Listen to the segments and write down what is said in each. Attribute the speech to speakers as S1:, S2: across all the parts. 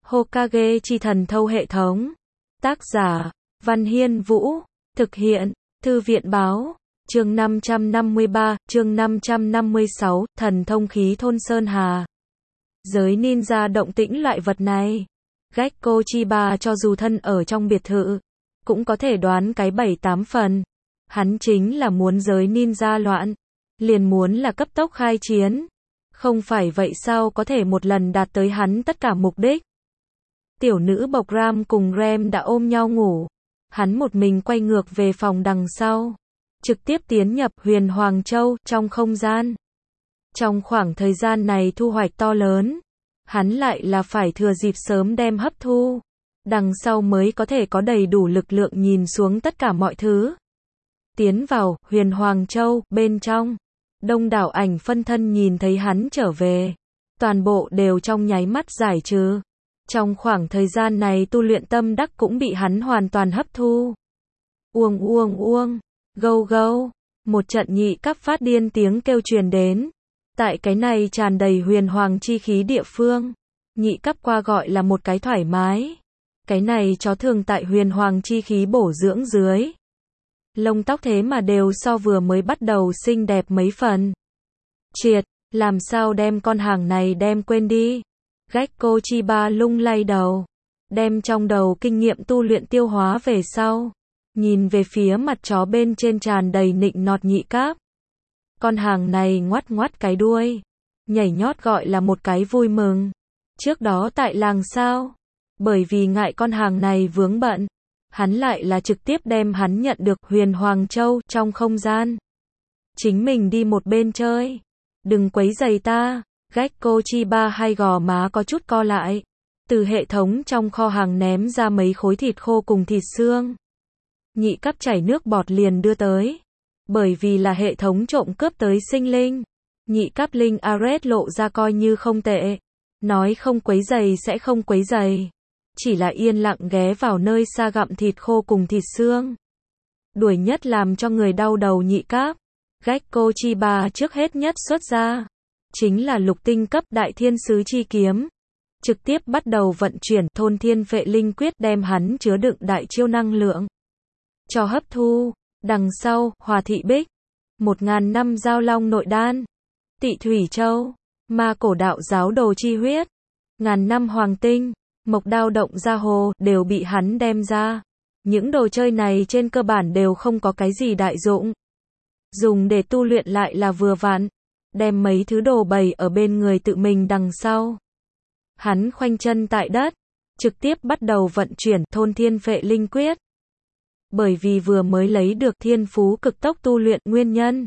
S1: Hokage chi thần thâu hệ thống. Tác giả, Văn Hiên Vũ. Thực hiện, Thư viện báo. Chương 553, chương 556, thần thông khí thôn Sơn Hà. Giới ninja động tĩnh loại vật này. Gekko Chiba cho dù thân ở trong biệt thự, cũng có thể đoán cái 7-8 phần. Hắn chính là muốn giới ninja loạn, liền muốn là cấp tốc khai chiến. Không phải vậy sao có thể một lần đạt tới hắn tất cả mục đích. Tiểu nữ bộc Ram cùng Rem đã ôm nhau ngủ. Hắn một mình quay ngược về phòng đằng sau, trực tiếp tiến nhập Huyền Hoàng Châu trong không gian. Trong khoảng thời gian này thu hoạch to lớn, hắn lại là phải thừa dịp sớm đem hấp thu, đằng sau mới có thể có đầy đủ lực lượng nhìn xuống tất cả mọi thứ. Tiến vào Huyền Hoàng Châu, bên trong, đông đảo ảnh phân thân nhìn thấy hắn trở về, toàn bộ đều trong nháy mắt giải trừ. Trong khoảng thời gian này tu luyện tâm đắc cũng bị hắn hoàn toàn hấp thu. Uông uông uông, gâu gâu, một trận nhị cấp phát điên tiếng kêu truyền đến. Tại cái này tràn đầy huyền hoàng chi khí địa phương, nhị cấp qua gọi là một cái thoải mái. Cái này chó thường tại huyền hoàng chi khí bổ dưỡng dưới, lông tóc thế mà đều so vừa mới bắt đầu xinh đẹp mấy phần. Triệt, làm sao đem con hàng này đem quên đi. Gekko Chiba lung lay đầu, đem trong đầu kinh nghiệm tu luyện tiêu hóa về sau, nhìn về phía mặt chó bên trên tràn đầy nịnh nọt nhị cấp. Con hàng này ngoắt ngoắt cái đuôi, nhảy nhót gọi là một cái vui mừng. Trước đó tại làng sao, bởi vì ngại con hàng này vướng bận, hắn lại là trực tiếp đem hắn nhận được Huyền Hoàng Châu trong không gian. Chính mình đi một bên chơi, đừng quấy rầy ta. Gekko Chiba hai gò má có chút co lại, từ hệ thống trong kho hàng ném ra mấy khối thịt khô cùng thịt xương. Nhị cấp chảy nước bọt liền đưa tới, bởi vì là hệ thống trộm cướp tới sinh linh. Nhị cấp linh Ares lộ ra coi như không tệ, nói không quấy giày sẽ không quấy giày, chỉ là yên lặng ghé vào nơi xa gặm thịt khô cùng thịt xương. Đuổi nhất làm cho người đau đầu nhị cấp, Gekko Chiba trước hết nhất xuất ra chính là lục tinh cấp đại thiên sứ chi kiếm, trực tiếp bắt đầu vận chuyển thôn thiên phệ linh quyết đem hắn chứa đựng đại chiêu năng lượng cho hấp thu. Đằng sau, Hòa Thị Bích, 1000 năm giao long nội đan, Tị Thủy Châu, ma cổ đạo giáo đồ chi huyết, ngàn năm hoàng tinh, mộc đao động ra hồ đều bị hắn đem ra. Những đồ chơi này trên cơ bản đều không có cái gì đại dụng, dùng để tu luyện lại là vừa vặn. Đem mấy thứ đồ bày ở bên người tự mình đằng sau, hắn khoanh chân tại đất, trực tiếp bắt đầu vận chuyển thôn thiên phệ linh quyết. Bởi vì vừa mới lấy được thiên phú cực tốc tu luyện nguyên nhân,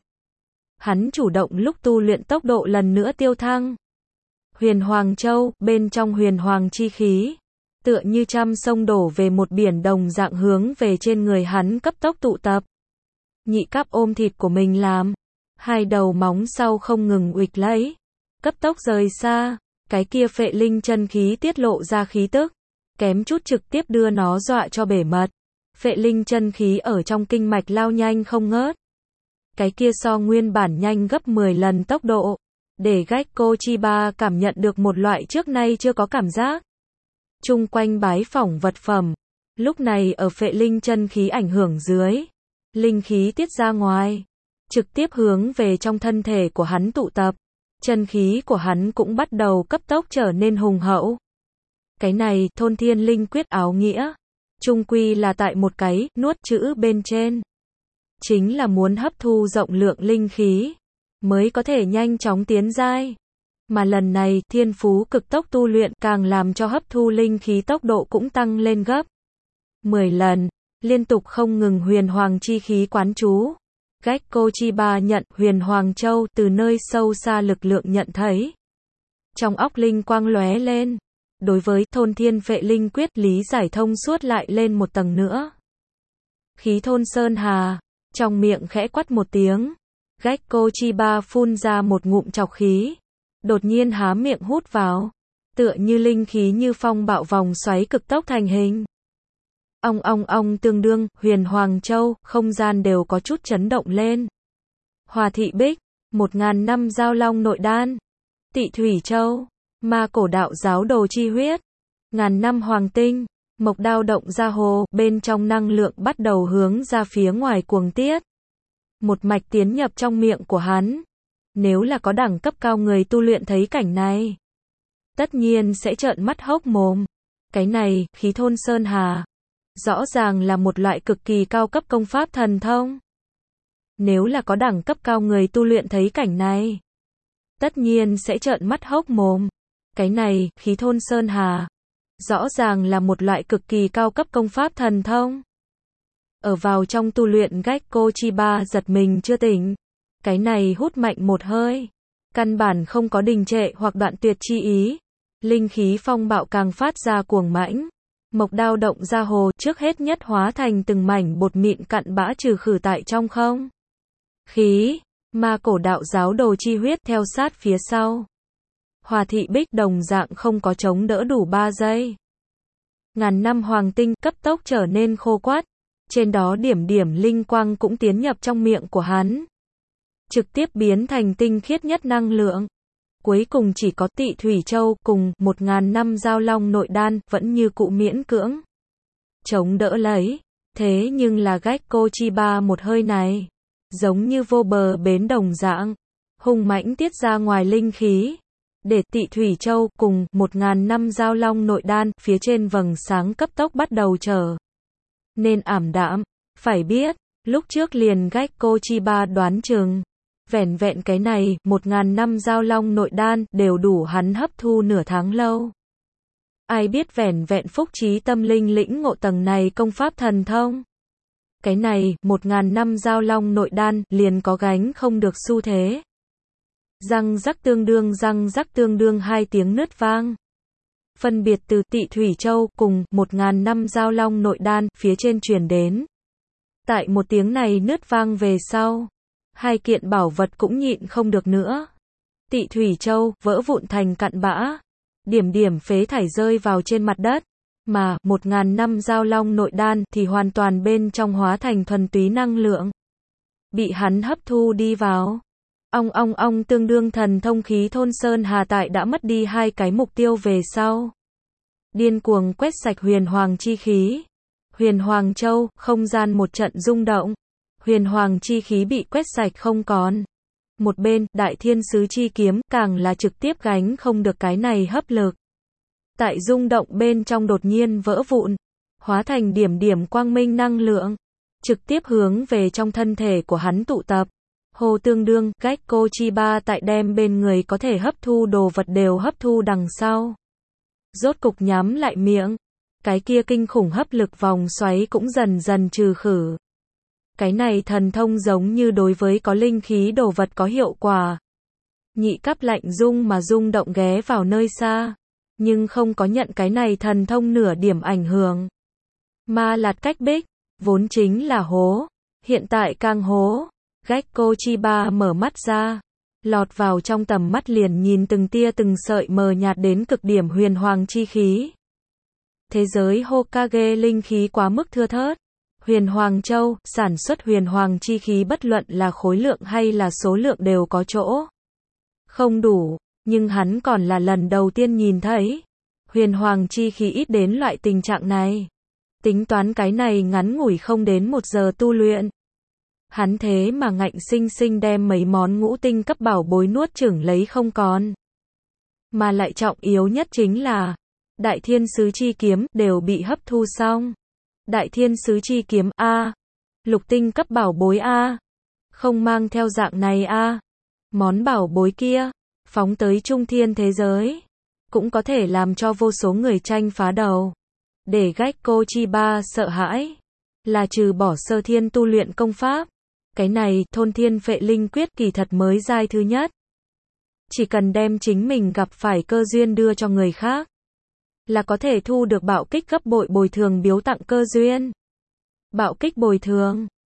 S1: hắn chủ động lúc tu luyện tốc độ lần nữa tiêu thăng. Huyền Hoàng Châu, bên trong huyền hoàng chi khí, tựa như trăm sông đổ về một biển đồng dạng hướng về trên người hắn cấp tốc tụ tập. Nhị cấp ôm thịt của mình làm, hai đầu móng sau không ngừng uịch lấy, cấp tốc rời xa, cái kia phệ linh chân khí tiết lộ ra khí tức, kém chút trực tiếp đưa nó dọa cho bể mật. Phệ linh chân khí ở trong kinh mạch lao nhanh không ngớt. Cái kia so nguyên bản nhanh gấp 10 lần tốc độ, để Gekko Chiba cảm nhận được một loại trước nay chưa có cảm giác. Chung quanh bái phỏng vật phẩm, lúc này ở phệ linh chân khí ảnh hưởng dưới, linh khí tiết ra ngoài, trực tiếp hướng về trong thân thể của hắn tụ tập, chân khí của hắn cũng bắt đầu cấp tốc trở nên hùng hậu. Cái này, thôn thiên linh quyết áo nghĩa, chung quy là tại một cái, nuốt chữ bên trên. Chính là muốn hấp thu rộng lượng linh khí, mới có thể nhanh chóng tiến giai. Mà lần này, thiên phú cực tốc tu luyện càng làm cho hấp thu linh khí tốc độ cũng tăng lên gấp 10 lần, liên tục không ngừng huyền hoàng chi khí quán chú. Gekko Chiba nhận Huyền Hoàng Châu từ nơi sâu xa lực lượng nhận thấy. Trong óc linh quang lóe lên, đối với thôn thiên phệ linh quyết lý giải thông suốt lại lên một tầng nữa. Khí thôn Sơn Hà, trong miệng khẽ quát một tiếng, Gekko Chiba phun ra một ngụm trọc khí, đột nhiên há miệng hút vào, tựa như linh khí như phong bạo vòng xoáy cực tốc thành hình. Ong ong ong tương đương, Huyền Hoàng Châu, không gian đều có chút chấn động lên. Hòa Thị Bích, 1000 năm giao long nội đan, Tị Thủy Châu, ma cổ đạo giáo đồ chi huyết, Ngàn năm hoàng tinh, mộc đao động ra hồ, bên trong năng lượng bắt đầu hướng ra phía ngoài cuồng tiết. Một mạch tiến nhập trong miệng của hắn. Nếu là có đẳng cấp cao người tu luyện thấy cảnh này, tất nhiên sẽ trợn mắt hốc mồm. Cái này, khí thôn sơn hà, rõ ràng là một loại cực kỳ cao cấp công pháp thần thông. Nếu là có đẳng cấp cao người tu luyện thấy cảnh này, tất nhiên sẽ trợn mắt hốc mồm. Cái này, khí thôn sơn hà, rõ ràng là một loại cực kỳ cao cấp công pháp thần thông. Ở vào trong tu luyện Gekko Chiba giật mình chưa tỉnh. Cái này hút mạnh một hơi, căn bản không có đình trệ hoặc đoạn tuyệt chi ý. Linh khí phong bạo càng phát ra cuồng mãnh. Mộc đao động ra hồ, trước hết nhất hóa thành từng mảnh bột mịn cặn bã trừ khử tại trong không khí. Ma cổ đạo giáo đồ chi huyết theo sát phía sau. Hòa thị bích đồng dạng không có chống đỡ đủ 3 giây. Ngàn năm hoàng tinh cấp tốc trở nên khô quắt. Trên đó điểm điểm linh quang cũng tiến nhập trong miệng của hắn. Trực tiếp biến thành tinh khiết nhất năng lượng. Cuối cùng chỉ có Tị Thủy Châu cùng 1000 năm giao long nội đan vẫn như cụ miễn cưỡng chống đỡ lấy. Thế nhưng là Gekko Chiba một hơi này, giống như vô bờ bến đồng dạng, hùng mãnh tiết ra ngoài linh khí, để Tị Thủy Châu cùng 1000 năm giao long nội đan phía trên vầng sáng cấp tốc bắt đầu trở nên ảm đạm. Phải biết, lúc trước liền Gekko Chiba đoán chừng, vẻn vẹn cái này, 1000 năm giao long nội đan, đều đủ hắn hấp thu nửa tháng lâu. Ai biết vẻn vẹn phúc trí tâm linh lĩnh ngộ tầng này công pháp thần thông. Cái này, 1000 năm giao long nội đan, liền có gánh không được xu thế. Răng rắc tương đương 2 tiếng nứt vang. Phân biệt từ Tị Thủy Châu cùng 1000 năm giao long nội đan phía trên truyền đến. Tại một tiếng này nứt vang về sau, 2 kiện bảo vật cũng nhịn không được nữa. Tị Thủy Châu vỡ vụn thành cặn bã, điểm điểm phế thải rơi vào trên mặt đất, mà 1000 năm giao long nội đan thì hoàn toàn bên trong hóa thành thuần túy năng lượng, bị hắn hấp thu đi vào. Ong tương đương thần thông khí thôn sơn hà tại đã mất đi 2 cái mục tiêu về sau, điên cuồng quét sạch huyền hoàng chi khí. Huyền Hoàng Châu, không gian một trận rung động. Huyền Hoàng chi khí bị quét sạch không còn. Một bên, Đại Thiên Sứ chi kiếm, càng là trực tiếp gánh không được cái này hấp lực. Tại rung động bên trong đột nhiên vỡ vụn, hóa thành điểm điểm quang minh năng lượng, trực tiếp hướng về trong thân thể của hắn tụ tập. Hồ tương đương, Gekko Chiba tại đem bên người có thể hấp thu đồ vật đều hấp thu đằng sau. Rốt cục nhắm lại miệng. Cái kia kinh khủng hấp lực vòng xoáy cũng dần dần trừ khử. Cái này thần thông giống như đối với có linh khí đồ vật có hiệu quả. Nhị cấp lạnh rung mà rung động ghé vào nơi xa, nhưng không có nhận cái này thần thông nửa điểm ảnh hưởng. Ma Lạt Cách Bích, vốn chính là hố, hiện tại càng hố. Gekko Chiba mở mắt ra, lọt vào trong tầm mắt liền nhìn từng tia từng sợi mờ nhạt đến cực điểm huyền hoàng chi khí. Thế giới Hokage linh khí quá mức thưa thớt. Huyền Hoàng Châu, sản xuất huyền hoàng chi khí bất luận là khối lượng hay là số lượng đều có chỗ không đủ, nhưng hắn còn là lần đầu tiên nhìn thấy huyền hoàng chi khí ít đến loại tình trạng này. Tính toán cái này ngắn ngủi không đến 1 giờ tu luyện, hắn thế mà ngạnh sinh sinh đem mấy món ngũ tinh cấp bảo bối nuốt chửng lấy không còn. Mà lại trọng yếu nhất chính là Đại Thiên Sứ chi kiếm đều bị hấp thu xong. Đại Thiên Sứ chi kiếm A, lục tinh cấp bảo bối A, không mang theo dạng này A. Món bảo bối kia, phóng tới trung thiên thế giới, cũng có thể làm cho vô số người tranh phá đầu. Để Gekko Chiba sợ hãi, là trừ bỏ sơ thiên tu luyện công pháp. Cái này, thôn thiên phệ linh quyết kỳ thật mới giai thứ nhất. Chỉ cần đem chính mình gặp phải cơ duyên đưa cho người khác, là có thể thu được bạo kích gấp bội bồi thường biếu tặng cơ duyên. Bạo kích bồi thường